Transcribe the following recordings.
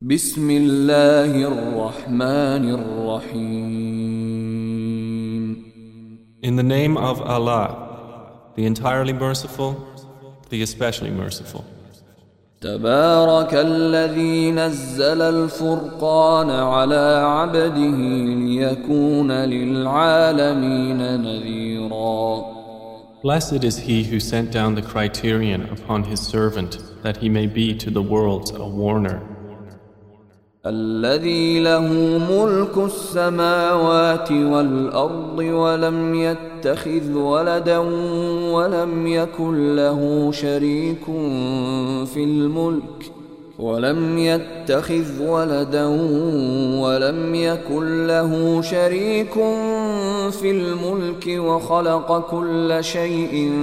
بسم الله الرحمن الرحيم. In the name of Allah, the entirely merciful, the especially merciful. تبارك الذي نزل الفرقان على عبده ليكون للعالمين نذيرا. Blessed is he who sent down the criterion upon his servant that he may be to the worlds a warner. الذي له ملك السماوات والأرض ولم يتخذ ولدا ولم يكن له شريك في الملك وخلق كل شيء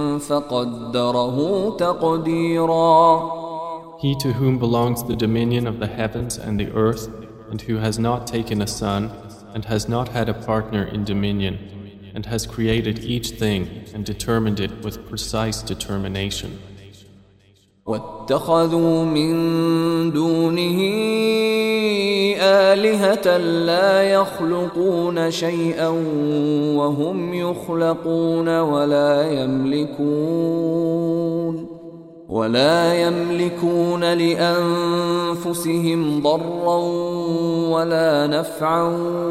فقدره تقديرا. He to whom belongs the dominion of the heavens and the earth, and who has not taken a son, and has not had a partner in dominion, and has created each thing and determined it with precise determination. واتخذوا من دونه آلهة لا يخلقون شيئا وهم يخلقون ولا يملكون لأنفسهم ضرا ولا نفعا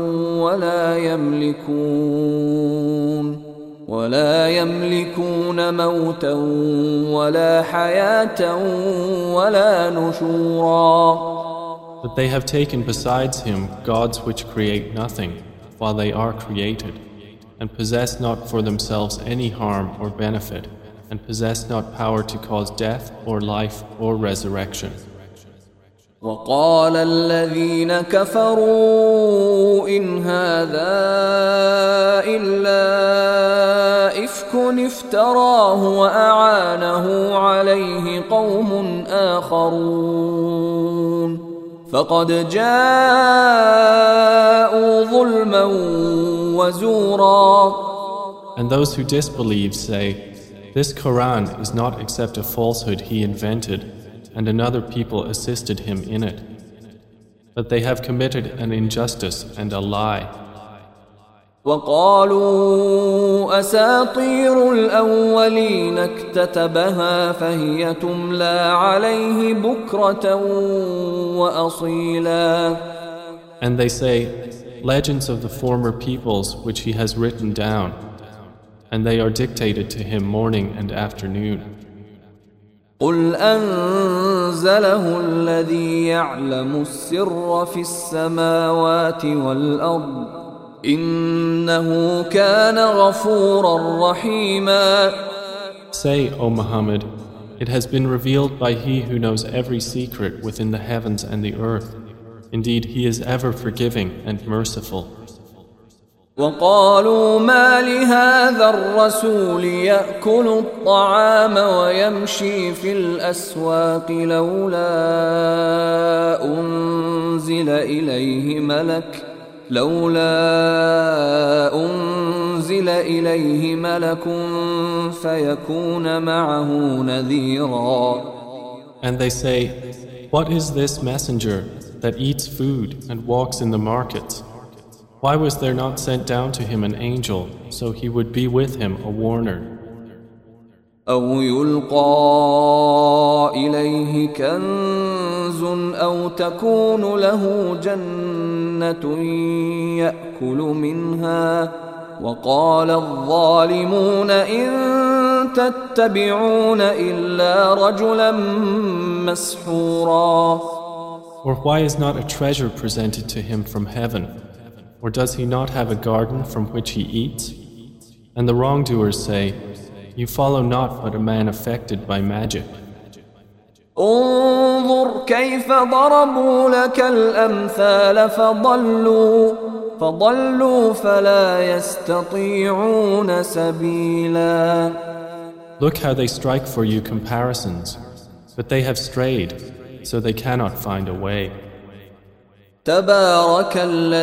ولا يملكون موتا ولا حياة ولا نشورا. But they have taken besides him gods which create nothing while they are created, and possess not for themselves any harm or benefit, and possess not power to cause death or life or resurrection. وقال الذين كفروا إن هذا إلا إفك افتراه وأعانه عليه قوم آخرون فقد جاءوا ظلما وزورا. And those who disbelieve say, this Quran is not except a falsehood he invented, and another people assisted him in it. But they have committed an injustice and a lie. وقالوا أساطير الأولين اكتتبها فهي تملى عليه بكرة وأصيلا. And they say, legends of the former peoples which he has written down, and they are dictated to him morning and afternoon. قل أنزله الذي يعلم السر في السماوات والأرض إنه كان غفورا رحيما. Say, O Muhammad, it has been revealed by he who knows every secret within the heavens and the earth. Indeed, he is ever forgiving and merciful. وقالوا ما لهذا الرسول يأكل الطعام ويمشي في الأسواق لولا أنزل إليه ملك فيكون معه نذيرا. And they say, what is this messenger that eats food and walks in the markets? Why was there not sent down to him an angel so he would be with him a warner? أو يلقى إليه كنز أو تكون له جنة يأكل منها وقال الظالمون إن تتبعون إلا رجلا مسحورا. Or why is not a treasure presented to him from heaven? Or does he not have a garden from which he eats? And the wrongdoers say, you follow not but a man affected by magic. انظر كيف ضربوا لك الأمثال فضلوا فلا يستطيعون سبيلا. Look how they strike for you comparisons, but they have strayed, so they cannot find a way. تبارك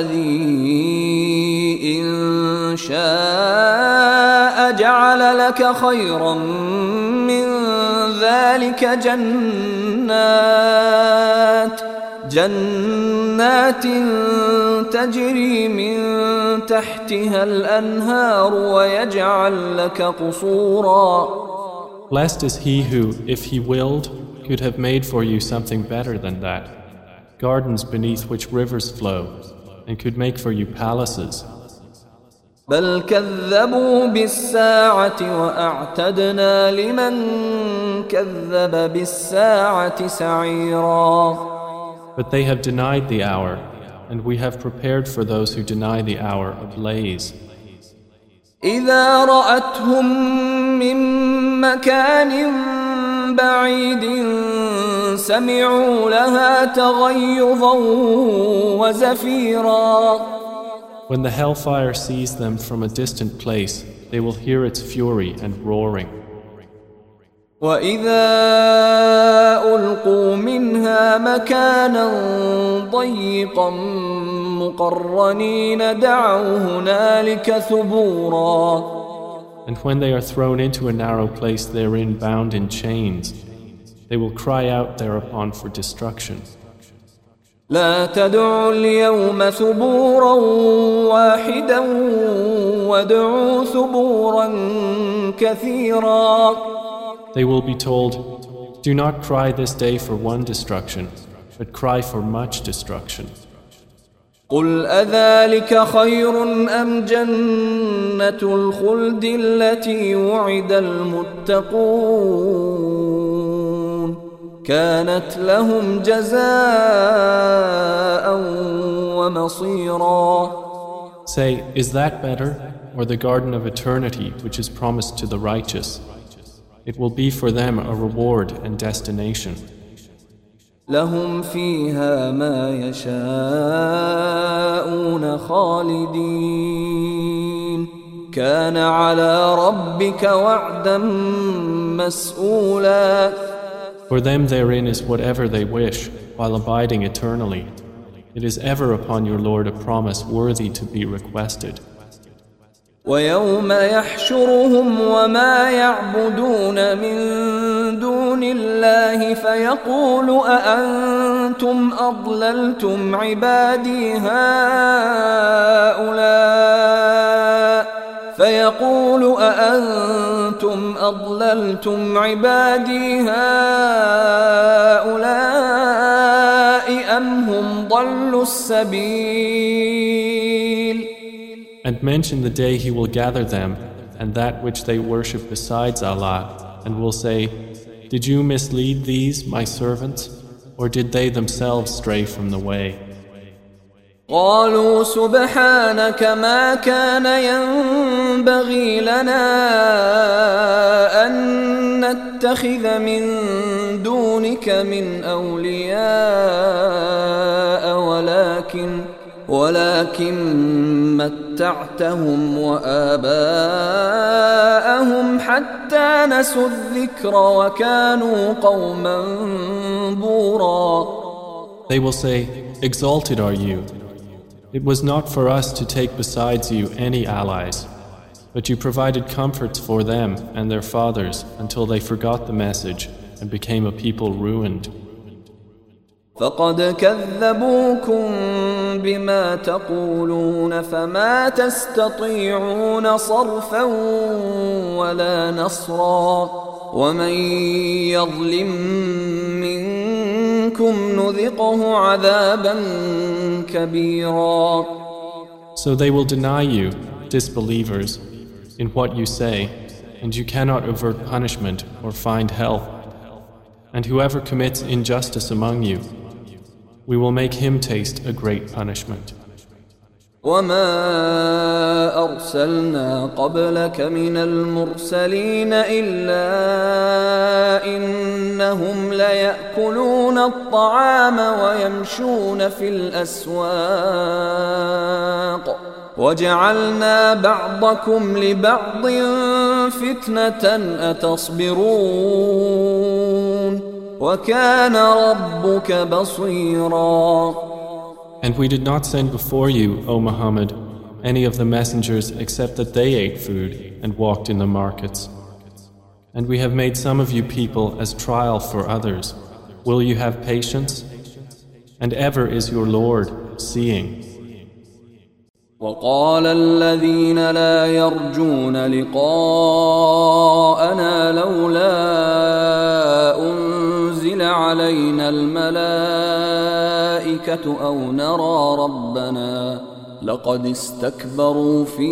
الذي إن شاء جعل لك خيرا من ذلك جنات جنات تجري من تحتها الأنهار ويجعل لك قصورا. Blessed is he who, if he willed, could have made for you something better than that, gardens beneath which rivers flow, and could make for you palaces. بل كذبوا بالساعة وأعتدنا لمن كذب بالساعة سعيرا. But they have denied the hour, and we have prepared for those who deny the hour a blaze. إذا رأتهم من مكان بعيد سمعوا لها تغيظا وزفيرا. When the hellfire sees them from a distant place, they will hear its fury and roaring. وإذا ألقوا منها مكانا ضيقا مقرنين دعوا هنالك ثبورا. And when they are thrown into a narrow place therein bound in chains, they will cry out thereupon for destruction. لا تدعوا اليوم ثبورا واحدا وادعوا ثبورا كثيرا. They will be told, do not cry this day for one destruction, but cry for much destruction. قل أذلك خير أم جنة الخلد التي وعد المتقون كانت لهم جزاء ومصيرا. Say, is that better, or the garden of eternity which is promised to the righteous? It will be for them a reward and destination. لهم فيها ما يشاءون خالدين كان على ربك وعدا مسئولا. For them therein is whatever they wish, while abiding eternally. It is ever upon your Lord a promise worthy to be requested. ويوم يحشرهم وما يعبدون من دون الله فيقول أأنتم أضللتم عبادي هؤلاء أم هم ضلوا السبيل. And mention the day he will gather them and that which they worship besides Allah, and will say, did you mislead these, my servants, or did they themselves stray from the way? قالوا سبحانك ما كان ينبغي لنا أن نتخذ من دونك من أولياء ولكن متعتهم وآباءهم حتى نسوا الذكر وكانوا قوما بورا. They will say, exalted are you. It was not for us to take besides you any allies, but you provided comforts for them and their fathers until they forgot the message and became a people ruined. فقد كذبوكم بما تقولون فما تستطيعون صرفا ولا نصرا ومن يظلم منكم نذقه عذابا كبيرا. So they will deny you, disbelievers, in what you say, and you cannot avert punishment or find help. And whoever commits injustice among you, we will make him taste a great punishment. وما أرسلنا قبلك من المرسلين إلا إنهم ليأكلون الطعام ويمشون في الأسواق وجعلنا بعضكم لبعض فتنة أتصبرون وكان ربك بصيرا. And we did not send before you, O Muhammad, any of the messengers except that they ate food and walked in the markets. And we have made some of you people as trial for others. Will you have patience? And ever is your Lord seeing. وقال الذين لا يرجون لقاءنا لولا أنزل علينا الملائكة أو نرى ربنا لقد استكبروا في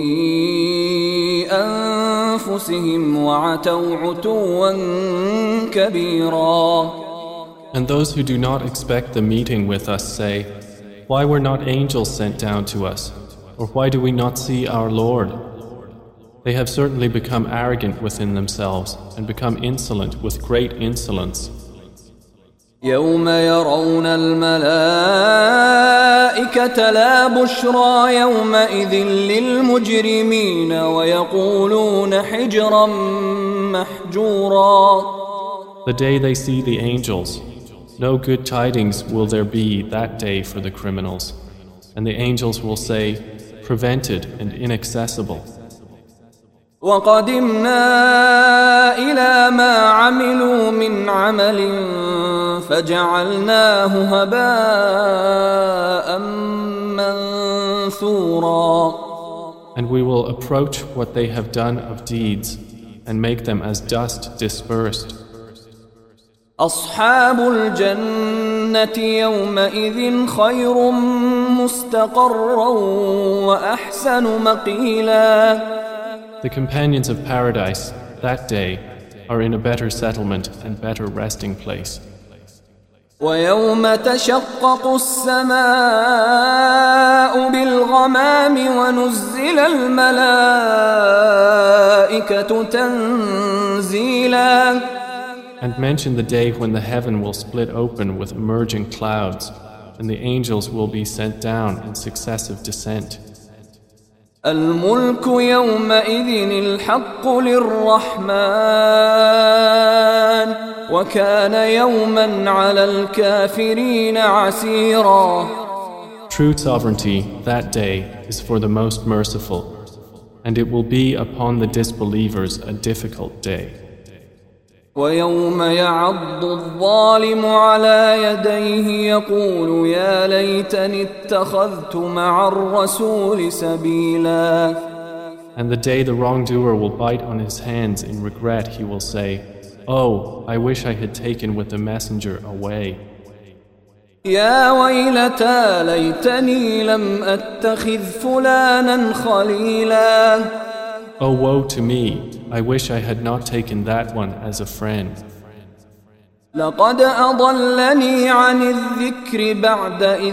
أنفسهم وعتوا عتوا كبيرا. And those who do not expect the meeting with us say, why were not angels sent down to us? Or why do we not see our Lord? They have certainly become arrogant within themselves and become insolent with great insolence. يوم يرون الملائكة لا بشرى يومئذ للمجرمين ويقولون حجرا محجورا. The day they see the angels, no good tidings will there be that day for the criminals. And the angels will say, prevented and inaccessible. وَقَدِمْنَا إِلَى مَا عَمِلُوا مِنْ عَمَلٍ فَجَعَلْنَاهُ هَبَاءً مَنْثُورًا. And we will approach what they have done of deeds and make them as dust dispersed. أصحاب الجنة يومئذ خير مستقرا وأحسن مقيلا. The companions of paradise that day are in a better settlement and better resting place. ويوم تشقق السماء بالغمام ونزل الملائكة تنزيلا. And mention the day when the heaven will split open with emerging clouds, and the angels will be sent down in successive descent. الملك يومئذ الحق للرحمن وكان يوما على الكافرين عسيرا. True sovereignty that day is for the most merciful, and it will be upon the disbelievers a difficult day. ويوم يعض الظالم على يديه يقول يا ليتني اتخذت مع الرسول سبيلا. And the day the wrongdoer will bite on his hands in regret, he will say, oh, I wish I had taken with the messenger away. يا ويلتى ليتني لم أتخذ فلانا خليلا. Oh, woe to me! I wish I had not taken that one as a friend. لقد أضلني عن الذكر بعد إذ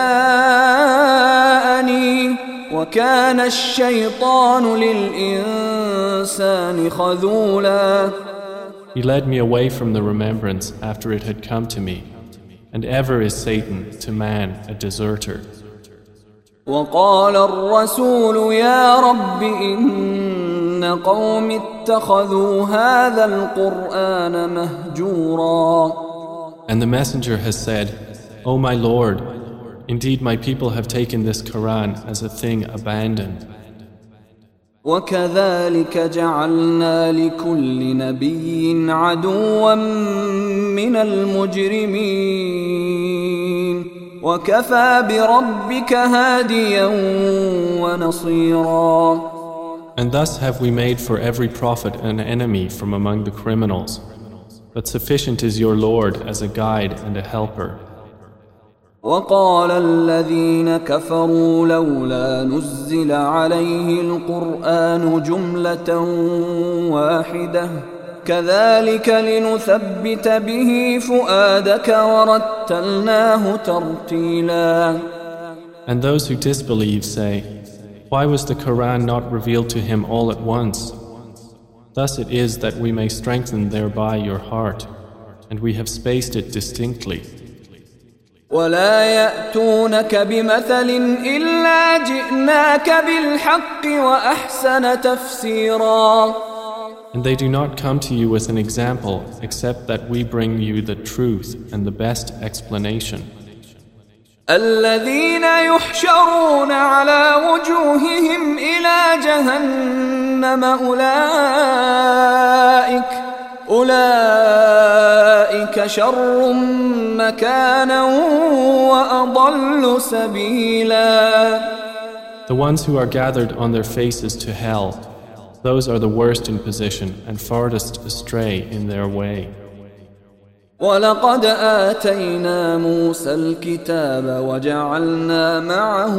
جاءني وكان الشيطان للإنسان خذولا. He led me away from the remembrance after it had come to me, and ever is Satan to man a deserter. وقال الرسول يا رب إن قوم اتخذوا هذا القرآن مهجورا. And the messenger has said, O my Lord, indeed my people have taken this Quran as a thing abandoned. وكذلك جعلنا لكل نبي عدوا من المجرمين وكفى بربك هاديا ونصيرا. And thus have we made for every prophet an enemy from among the criminals. But sufficient is your Lord as a guide and a helper. وقال الذين كفروا لولا نزل عليه القرآن جملة واحدة كذلك لنثبت به فؤادك ورتلناه ترتيلا. And those who disbelieve say, why was the Quran not revealed to him all at once? Thus it is that we may strengthen thereby your heart, and we have spaced it distinctly. ولا يأتونك بمثل إلا جئناك بالحق وأحسن تفسيرا. And they do not come to you with an example except that we bring you the truth and the best explanation. الذين يحشرون على وجوههم إلى جهنم أولئك شر مكانا وأضل سبيلا. The ones who are gathered on their faces to hell, those are the worst in position and farthest astray in their way. ولقد آتينا موسى الكتاب وجعلنا معه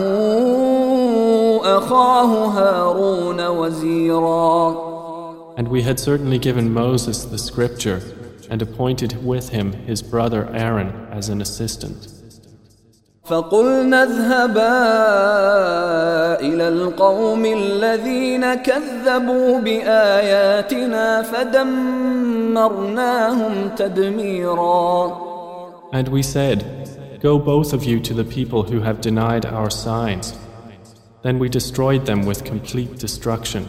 أخاه هارون وزيرا. And we had certainly given Moses the scripture and appointed with him his brother Aaron as an assistant. فقلنا اذهبا إلى القوم الذين كذبوا بآياتنا فدمرناهم تدميرا. And we said, go both of you to the people who have denied our signs. Then we destroyed them with complete destruction.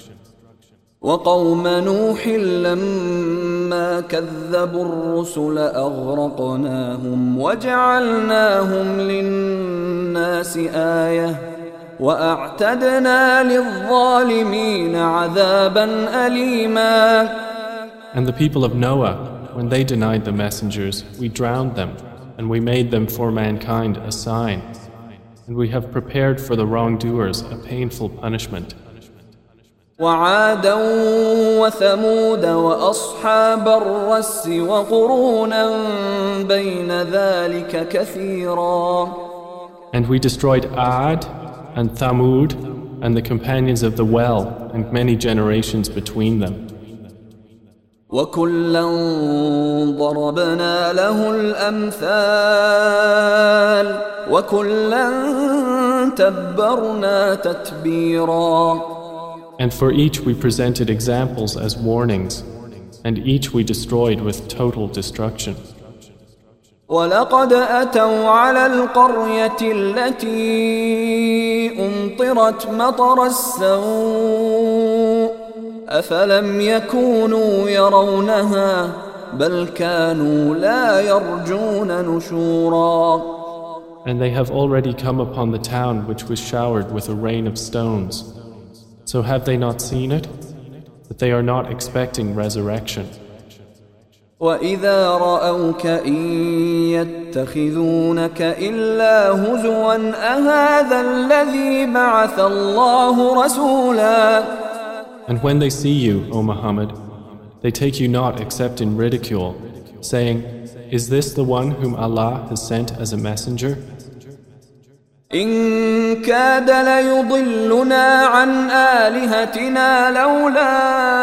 وقوم نوح لما كذبوا الرسل أغرقناهم وجعلناهم للناس آية وأعتدنا للظالمين عذابا أليما. And the people of Noah, when they denied the messengers, we drowned them, and we made them for mankind a sign. And we have prepared for the wrongdoers a painful punishment. وعادا وثمود وأصحاب الرس وقرونا بين ذلك كثيرا. And we destroyed Ad and Thamud and the companions of the well and many generations between them. وكلا ضربنا له الأمثال وكلا تبرنا تتبيرا. And for each we presented examples as warnings, and each we destroyed with total destruction. وَلَقَدْ أَتَوْا عَلَى الْقَرْيَةِ الَّتِي أُمْطِرَتْ مَطَرَ السَّوْءِ أَفَلَمْ يَكُونُوا يَرَوْنَهَا بَلْ كَانُوا لَا يَرْجُونَ نُشُورًا. And they have already come upon the town which was showered with a rain of stones. So have they not seen it? That they are not expecting resurrection. وَإِذَا رَأَوْكَ إِن يَتَّخِذُونَكَ إِلَّا هُزُوًا أَهَذَا الَّذِي بَعَثَ اللَّهُ رَسُولًا. And when they see you, O Muhammad, they take you not except in ridicule, saying, is this the one whom Allah has sent as a messenger? إن كاد ليضلنا عن آلهتنا لولا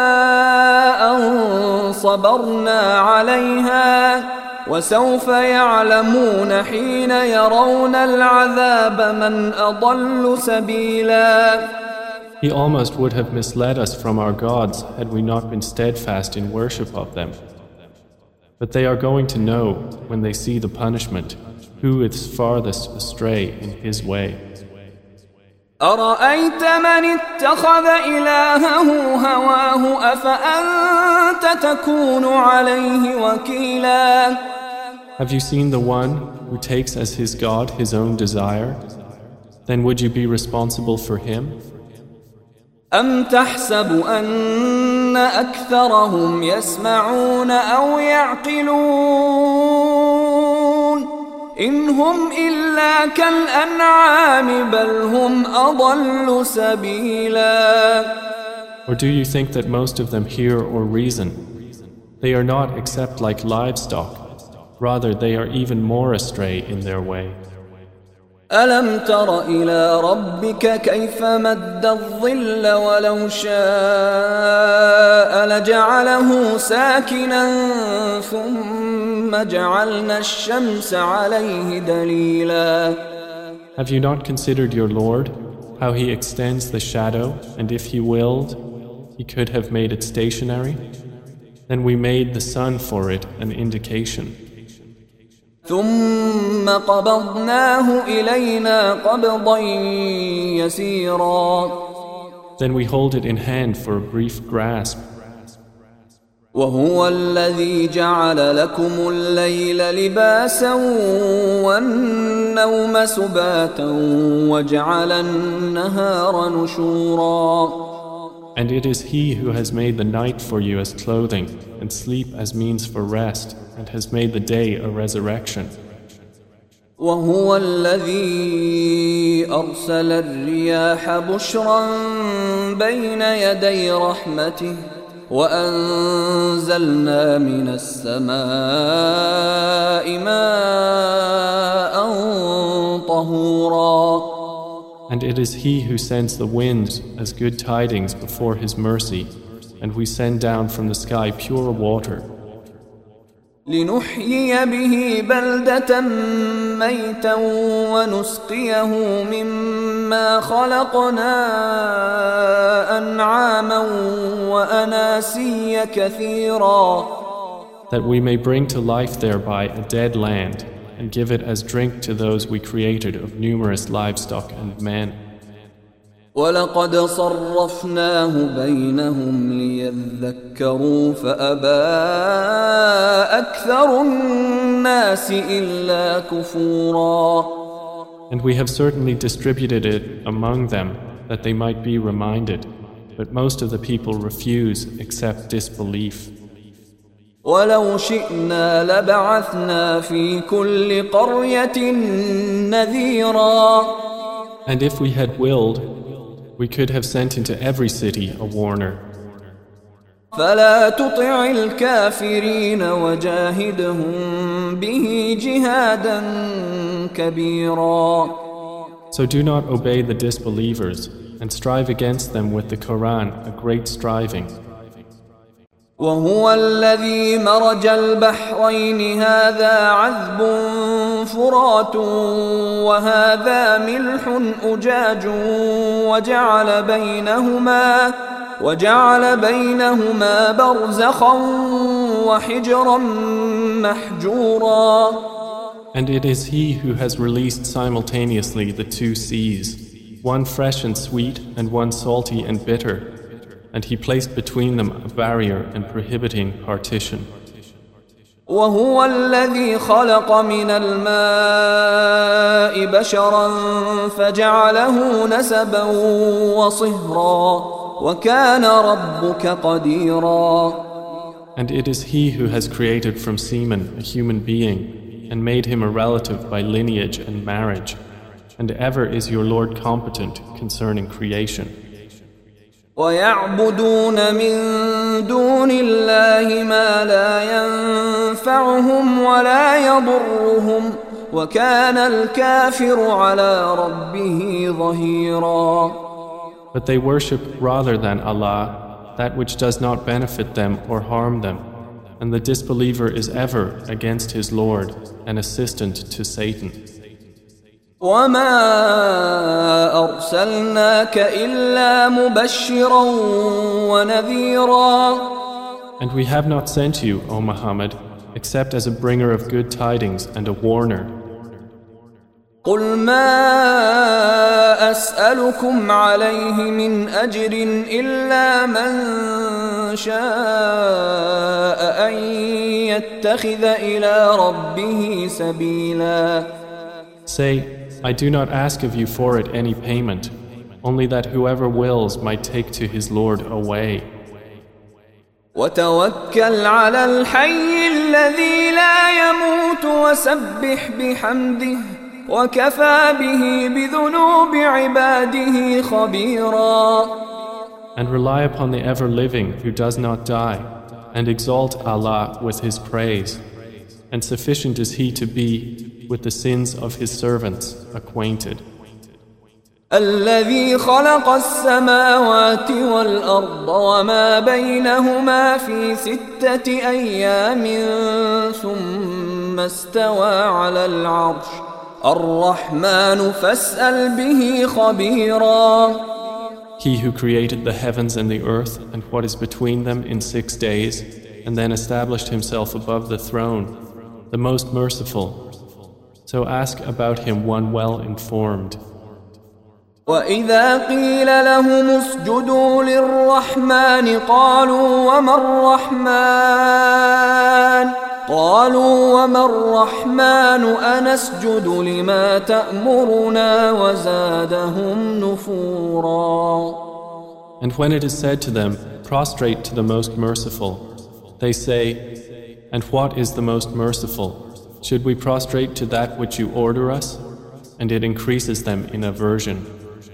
أن صبرنا عليها وسوف يعلمون حين يرون العذاب من أضل سبيلا. He almost would have misled us from our gods had we not been steadfast in worship of them. But they are going to know, when they see the punishment, who is farthest astray in his way. أرأيت من اتخذ إلهه هواه أفأنت تكون عليه وكيلا. Have you seen the one who takes as his God his own desire? Then would you be responsible for him? أم تحسب أن أكثرهم يسمعون أو يعقلون إن هم إلا كالأنعام بل هم أضل سبيلا. Or do you think that most of them hear or reason? They are not except like livestock. Rather, they are even more astray in their way. ألم تر إلى ربك كيف مد الظل ولو شاء لجعله ساكنا ثم جعلنا الشمس عليه دليلا. Have you not considered your Lord, how he extends the shadow, and if he willed, he could have made it stationary? Then we made the sun for it an indication. ثم قبضناه إلينا قبضا يسيرا. Then we hold it in hand for a brief grasp. وهو الذي جعل لكم الليل لباسا والنوم سباتا وجعل النهار نشورا. And it is He who has made the night for you as clothing, and sleep as means for rest, and has made the day a resurrection. وهو الذي أرسل الرياح بشرا بين يدي رحمته وأنزلنا من السماء ماء طهورا. And it is He who sends the winds as good tidings before His mercy, and we send down from the sky pure water. لنحيي به بلدة ميتا ونسقيه مما خلقنا أنعاما وأناسيا كثيرا. That we may bring to life thereby a dead land, and give it as drink to those we created of numerous livestock and men. ولقد صرفناه بينهم ليذكروا فأبى أكثر الناس إلا كفورا. And we have certainly distributed it among them that they might be reminded, but most of the people refuse except disbelief. ولو شئنا لبعثنا في كل قرية نذيرا. And if we had willed, we could have sent into every city a warner. فلا تطع الكافرين وجاهدهم به جهادا كبيرا. So do not obey the disbelievers, and strive against them with the Quran a great striving. وهو الذي مرج البحرين هذا عذب فرات وهذا ملح أجاج وجعل بينهما برزخا وحجرا محجورا. And it is He who has released simultaneously the two seas, one fresh and sweet and one salty and bitter, and He placed between them a barrier and prohibiting partition. وهو الذي خلق من الماء بشرا فجعله نسبا وصهرا وكان ربك قديرا. And it is He who has created from semen a human being and made him a relative by lineage and marriage, and ever is your Lord competent concerning creation. ويعبدون من دون الله ما لا ينفعهم ولا يضرهم وكان الكافر على ربه ظهيرا. But they worship rather than Allah that which does not benefit them or harm them, and the disbeliever is ever against his Lord an assistant to Satan. وما أرسلناك إلا مبشرا ونذيرا. And we have not sent you, O Muhammad, except as a bringer of good tidings and a warner. قل ما أسألكم عليه من أجر إلا من شاء أن يتخذ إلى ربه سبيلا. Say, I do not ask of you for it any payment, only that whoever wills might take to his Lord a way. وتوكل على الحي الذي لا يموت وسبح بحمده وكفى به بذنوب عباده خبيرا. And rely upon the ever-living who does not die, and exalt Allah with His praise, and sufficient is He to be with the sins of His servants acquainted. الذي خلق السماوات والأرض وما بينهما في 6 أيام ثم استوى على العرش الرحمن فاسأل به خبيرا. He who created the heavens and the earth and what is between them in 6 days, and then established Himself above the throne, the most merciful. So ask about Him one well informed. وإذا قيل لهم اسجدوا للرحمن قالوا وما الرحمن أنسجد لما تأمرنا وزادهم نفورا. And when it is said to them, prostrate to the most merciful, they say, and what is the most merciful? Should we prostrate to that which you order us? And it increases them in aversion.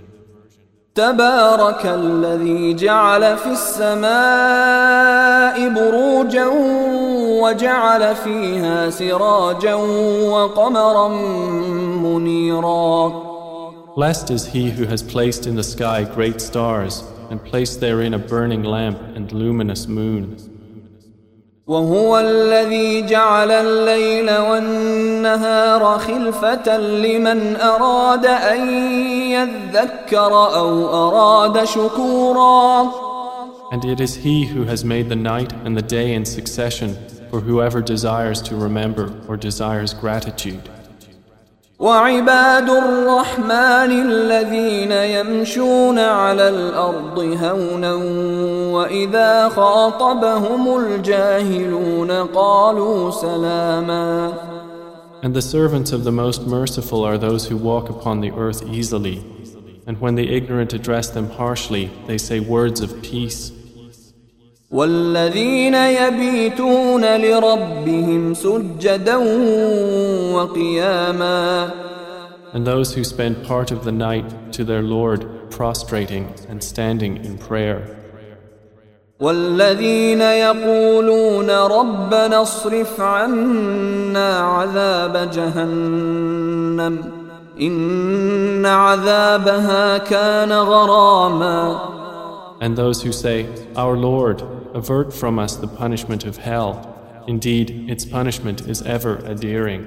تبارك الذي جعل في السماء بروجا وجعل فيها سراجا وقمرا منيرا. Blessed is he who has placed in the sky great stars and placed therein a burning lamp and luminous moon. وهو الذي جعل الليل والنهار خلفة لمن أراد أن يذكر أو أراد شكورا. And it is he who has made the night and the day in succession for whoever desires to remember or desires gratitude. وعباد الرحمن الذين يمشون على الأرض هونا وإذا خاطبهم الجاهلون قالوا سلاما. And the servants of the Most Merciful are those who walk upon the earth easily, and when the ignorant address them harshly, they say words of peace. والذين يبيتون لربهم سجدا وقياما. And those who spend part of the night to their Lord prostrating and standing in prayer. والذين يقولون ربنا اصرف عنا عذاب جهنم إن عذابها كان غراما. And those who say, Our Lord, avert from us the punishment of hell. Indeed, its punishment is ever adhering.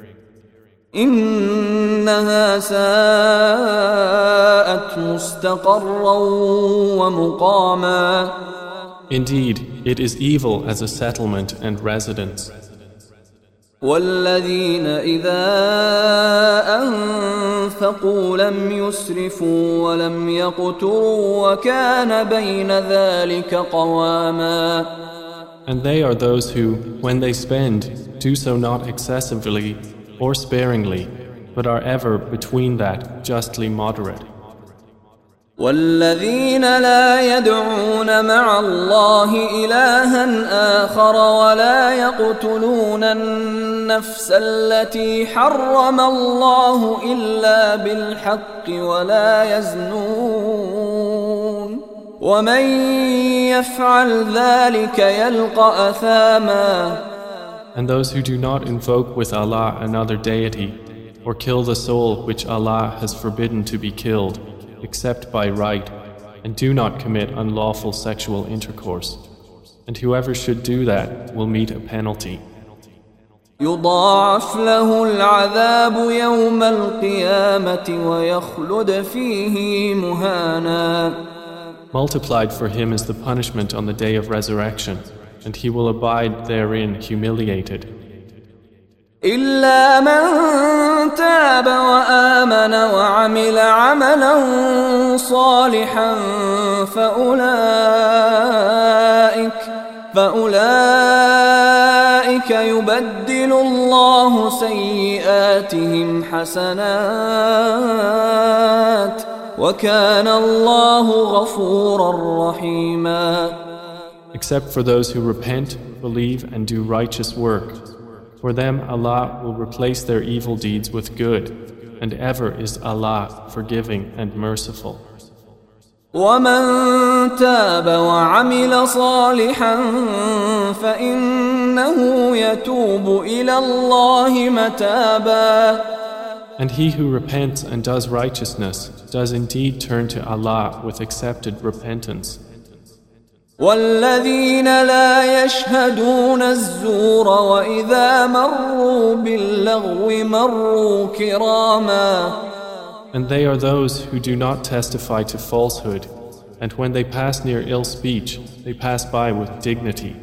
إنها ساءت مستقرا ومقاما. Indeed, it is evil as a settlement and residence. والذين إذا أنفقوا لم يسرفوا ولم يقتروا وكان بين ذلك قواما. And they are those who, when they spend, do so not excessively or sparingly, but are ever between that, justly moderate. والذين لا يدعون مع الله إلها آخر ولا يقتلون النفس التي حرم الله إلا بالحق ولا يزنون ومن يفعل ذلك يلقى أثاما. And those who do not invoke with Allah another deity or kill the soul which Allah has forbidden to be killed except by right, and do not commit unlawful sexual intercourse. And whoever should do that will meet a penalty. يضاعف له العذاب يوم القيامة ويخلد فيه مهانا. Multiplied for him is the punishment on the day of resurrection, and he will abide therein humiliated. إلا من تاب وآمن وعمل عملا صالحا فأولئك يبدل الله سيئاتهم حسنات وكان الله غفورا رحيما. Except for those who repent, believe and do righteous work. For them Allah will replace their evil deeds with good, and ever is Allah forgiving and merciful. ومن تاب وعمل صالحا فإنه يتوب إلى الله متابا. And he who repents and does righteousness does indeed turn to Allah with accepted repentance. والذين لا يشهدون الزور وإذا مروا باللغو مروا كراما. And they are those who do not testify to falsehood, and when they pass near ill speech, they pass by with dignity.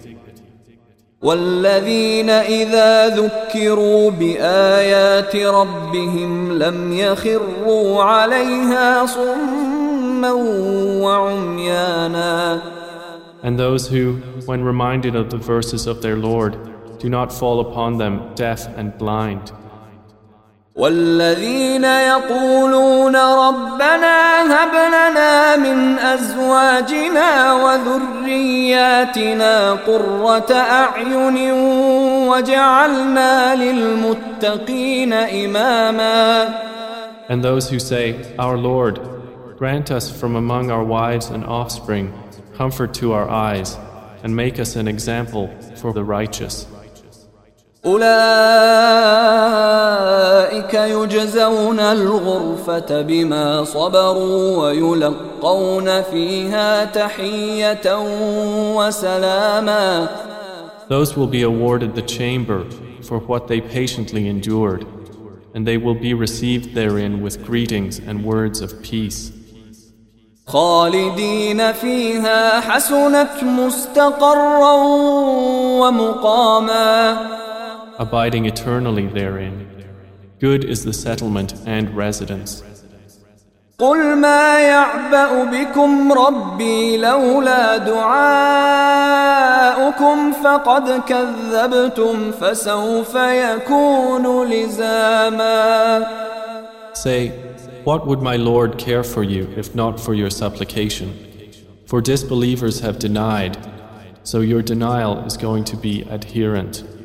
والذين إذا ذكروا بآيات ربهم لم يخروا عليها صما وعميانا. And those who, when reminded of the verses of their Lord, do not fall upon them deaf and blind. والذين يقولون ربنا هب لنا من أزواجنا وذرياتنا قرة أعين وجعلنا للمتقين إماما. And those who say, Our Lord, grant us from among our wives and offspring comfort to our eyes, and make us an example for the righteous. أولئك يجزون الغرفة بما صبروا ويلقون فيها تحية وسلاما. Those will be awarded the chamber for what they patiently endured, and they will be received therein with greetings and words of peace. خالدين فيها حسنت مستقرا ومقاما. Abiding eternally therein. Good is the settlement and residence. قل ما يعبأ بكم ربي لولا دعاؤكم فقد كذبتم فسوف يكون لزاما. Say, what would my Lord care for you if not for your supplication? For disbelievers have denied, so your denial is going to be adherent.